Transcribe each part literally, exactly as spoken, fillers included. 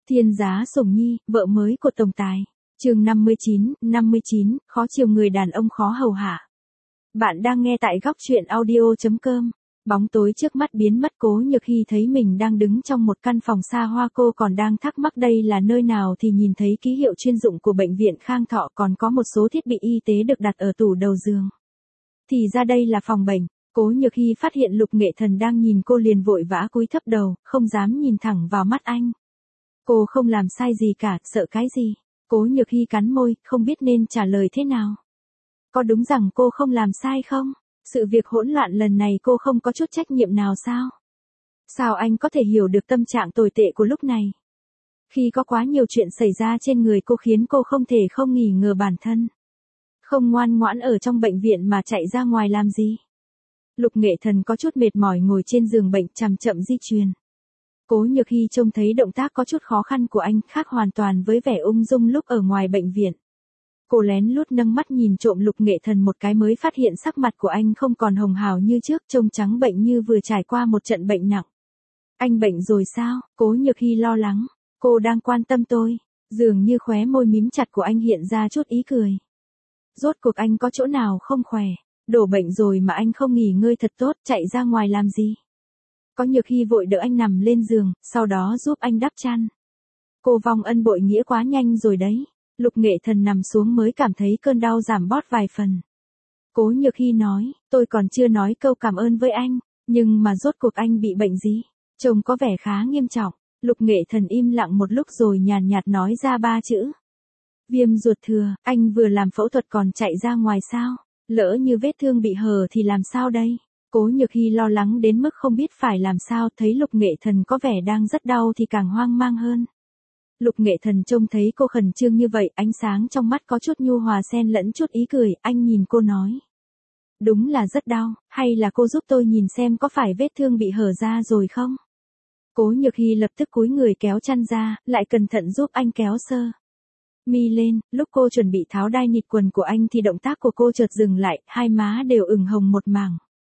Thiên giá sủng nhi, vợ mới của tổng tài. Chương năm mươi chín, năm mươi chín, khó chiều người đàn ông khó hầu hạ. Bạn đang nghe tại góc truyện audio chấm com. Bóng tối trước mắt biến mất, Cố Nhược Hy thấy mình đang đứng trong một căn phòng xa hoa, cô còn đang thắc mắc đây là nơi nào thì nhìn thấy ký hiệu chuyên dụng của bệnh viện Khang Thọ, còn có một số thiết bị y tế được đặt ở tủ đầu giường. Thì ra đây là phòng bệnh. Cố Nhược Hy phát hiện Lục Nghệ Thần đang nhìn cô liền vội vã cúi thấp đầu, không dám nhìn thẳng vào mắt anh. Cô không làm sai gì cả, sợ cái gì? Cố Nhược Hy cắn môi, không biết nên trả lời thế nào. Có đúng rằng cô không làm sai không? Sự việc hỗn loạn lần này cô không có chút trách nhiệm nào sao? Sao anh có thể hiểu được tâm trạng tồi tệ của lúc này? Khi có quá nhiều chuyện xảy ra trên người cô khiến cô không thể không nghi ngờ bản thân. Không ngoan ngoãn ở trong bệnh viện mà chạy ra ngoài làm gì? Lục Nghệ Thần có chút mệt mỏi ngồi trên giường bệnh chậm chậm di chuyển. Cố Nhược Hy trông thấy động tác có chút khó khăn của anh, khác hoàn toàn với vẻ ung dung lúc ở ngoài bệnh viện. Cô lén lút nâng mắt nhìn trộm Lục Nghệ Thần một cái mới phát hiện sắc mặt của anh không còn hồng hào như trước, trông trắng bệnh như vừa trải qua một trận bệnh nặng. Anh bệnh rồi sao? Cố Nhược Hy lo lắng. Cô đang quan tâm tôi. Dường như khóe môi mím chặt của anh hiện ra chút ý cười. Rốt cuộc anh có chỗ nào không khỏe? Đổ bệnh rồi mà anh không nghỉ ngơi thật tốt, chạy ra ngoài làm gì? Có Nhược Hy vội đỡ anh nằm lên giường, sau đó giúp anh đắp chăn. Cô vong ân bội nghĩa quá nhanh rồi đấy. Lục Nghệ Thần nằm xuống mới cảm thấy cơn đau giảm bót vài phần. Cố Nhược Hy nói, tôi còn chưa nói câu cảm ơn với anh, nhưng mà rốt cuộc anh bị bệnh gì? Trông có vẻ khá nghiêm trọng. Lục Nghệ Thần im lặng một lúc rồi nhàn nhạt nói ra ba chữ. Viêm ruột thừa. Anh vừa làm phẫu thuật còn chạy ra ngoài sao? Lỡ như vết thương bị hở thì làm sao đây? Cố Nhược Hy lo lắng đến mức không biết phải làm sao, thấy Lục Nghệ Thần có vẻ đang rất đau thì càng hoang mang hơn. Lục Nghệ Thần trông thấy cô khẩn trương như vậy, ánh sáng trong mắt có chút nhu hòa xen lẫn chút ý cười, anh nhìn cô nói. Đúng là rất đau, hay là cô giúp tôi nhìn xem có phải vết thương bị hở ra rồi không? Cố Nhược Hy lập tức cúi người kéo chăn ra, lại cẩn thận giúp anh kéo sơ mi lên. Lúc cô chuẩn bị tháo đai nịt quần của anh thì động tác của cô chợt dừng lại, hai má đều ửng hồng một mảng.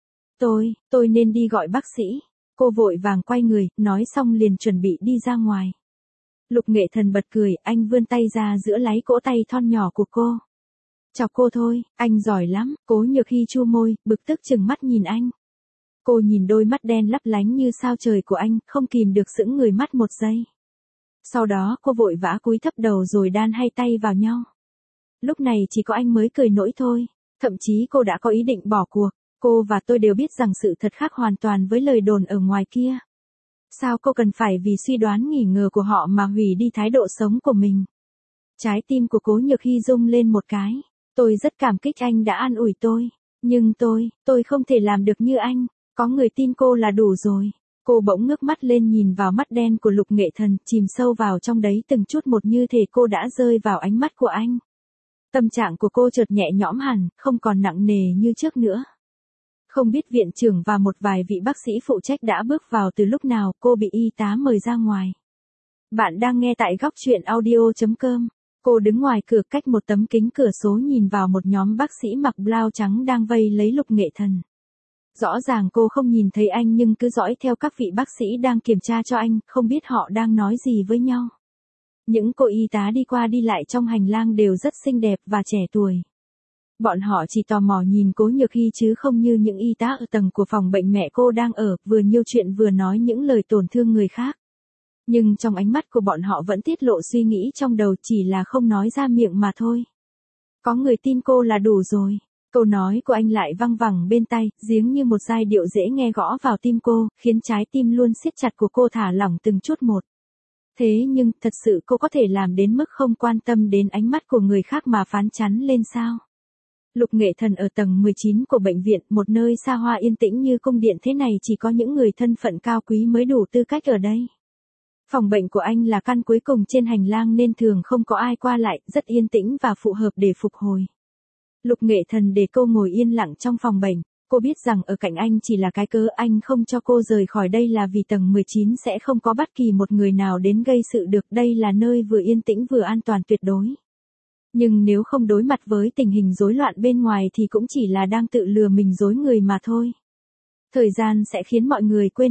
Tôi, tôi nên đi gọi bác sĩ. Cô vội vàng quay người, nói xong liền chuẩn bị đi ra ngoài. Lục Nghệ Thần bật cười, anh vươn tay ra giữa láy cỗ tay thon nhỏ của cô. Chọc cô thôi, anh giỏi lắm. Cố Nhược Hy chu môi, bực tức chừng mắt nhìn anh. Cô nhìn đôi mắt đen lấp lánh như sao trời của anh, không kìm được sững người mắt một giây. Sau đó cô vội vã cúi thấp đầu rồi đan hai tay vào nhau. Lúc này chỉ có anh mới cười nỗi thôi. Thậm chí cô đã có ý định bỏ cuộc. Cô và tôi đều biết rằng sự thật khác hoàn toàn với lời đồn ở ngoài kia. Sao cô cần phải vì suy đoán nghi ngờ của họ mà hủy đi thái độ sống của mình? Trái tim của Cố Nhược Hy rung lên một cái. Tôi rất cảm kích anh đã an ủi tôi. Nhưng tôi, tôi không thể làm được như anh. Có người tin cô là đủ rồi. Cô bỗng ngước mắt lên nhìn vào mắt đen của Lục Nghệ Thần, chìm sâu vào trong đấy từng chút một như thể cô đã rơi vào ánh mắt của anh. Tâm trạng của cô chợt nhẹ nhõm hẳn, không còn nặng nề như trước nữa. Không biết viện trưởng và một vài vị bác sĩ phụ trách đã bước vào từ lúc nào, cô bị y tá mời ra ngoài. Bạn đang nghe tại góc truyện audio chấm com. Cô đứng ngoài cửa cách một tấm kính cửa sổ nhìn vào một nhóm bác sĩ mặc blau trắng đang vây lấy Lục Nghệ Thần. Rõ ràng cô không nhìn thấy anh nhưng cứ dõi theo các vị bác sĩ đang kiểm tra cho anh, không biết họ đang nói gì với nhau. Những cô y tá đi qua đi lại trong hành lang đều rất xinh đẹp và trẻ tuổi. Bọn họ chỉ tò mò nhìn Cố Nhược Hy chứ không như những y tá ở tầng của phòng bệnh mẹ cô đang ở, vừa nhiêu chuyện vừa nói những lời tổn thương người khác. Nhưng trong ánh mắt của bọn họ vẫn tiết lộ suy nghĩ trong đầu, chỉ là không nói ra miệng mà thôi. Có người tin cô là đủ rồi. Câu nói của anh lại văng vẳng bên tai, giếng như một giai điệu dễ nghe gõ vào tim cô, khiến trái tim luôn siết chặt của cô thả lỏng từng chút một. Thế nhưng, thật sự cô có thể làm đến mức không quan tâm đến ánh mắt của người khác mà phán chắn lên sao? Lục Nghệ Thần ở tầng mười chín của bệnh viện, một nơi xa hoa yên tĩnh như cung điện thế này chỉ có những người thân phận cao quý mới đủ tư cách ở đây. Phòng bệnh của anh là căn cuối cùng trên hành lang nên thường không có ai qua lại, rất yên tĩnh và phù hợp để phục hồi. Lục Nghệ Thần để cô ngồi yên lặng trong phòng bệnh, cô biết rằng ở cạnh anh chỉ là cái cớ anh không cho cô rời khỏi đây là vì tầng mười chín sẽ không có bất kỳ một người nào đến gây sự được, đây là nơi vừa yên tĩnh vừa an toàn tuyệt đối. Nhưng nếu không đối mặt với tình hình rối loạn bên ngoài thì cũng chỉ là đang tự lừa mình dối người mà thôi. Thời gian sẽ khiến mọi người quên đi.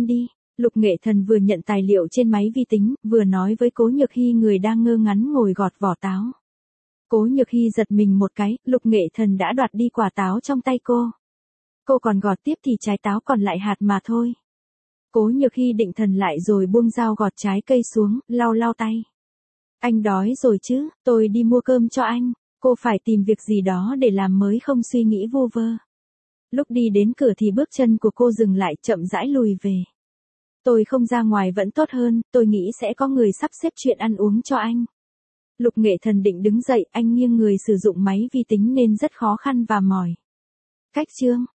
Lục Nghệ Thần vừa nhận tài liệu trên máy vi tính, vừa nói với Cố Nhược Hy người đang ngơ ngắn ngồi gọt vỏ táo. Cố Nhược Hy giật mình một cái, Lục Nghệ Thần đã đoạt đi quả táo trong tay cô. Cô còn gọt tiếp thì trái táo còn lại hạt mà thôi. Cố Nhược Hy định thần lại rồi buông dao gọt trái cây xuống, lau lau tay. Anh đói rồi chứ, tôi đi mua cơm cho anh. Cô phải tìm việc gì đó để làm mới không suy nghĩ vu vơ. Lúc đi đến cửa thì bước chân của cô dừng lại, chậm rãi lùi về. Tôi không ra ngoài vẫn tốt hơn, tôi nghĩ sẽ có người sắp xếp chuyện ăn uống cho anh. Lục Nghệ Thần định đứng dậy, anh nghiêng người sử dụng máy vi tính nên rất khó khăn và mỏi. Cách chương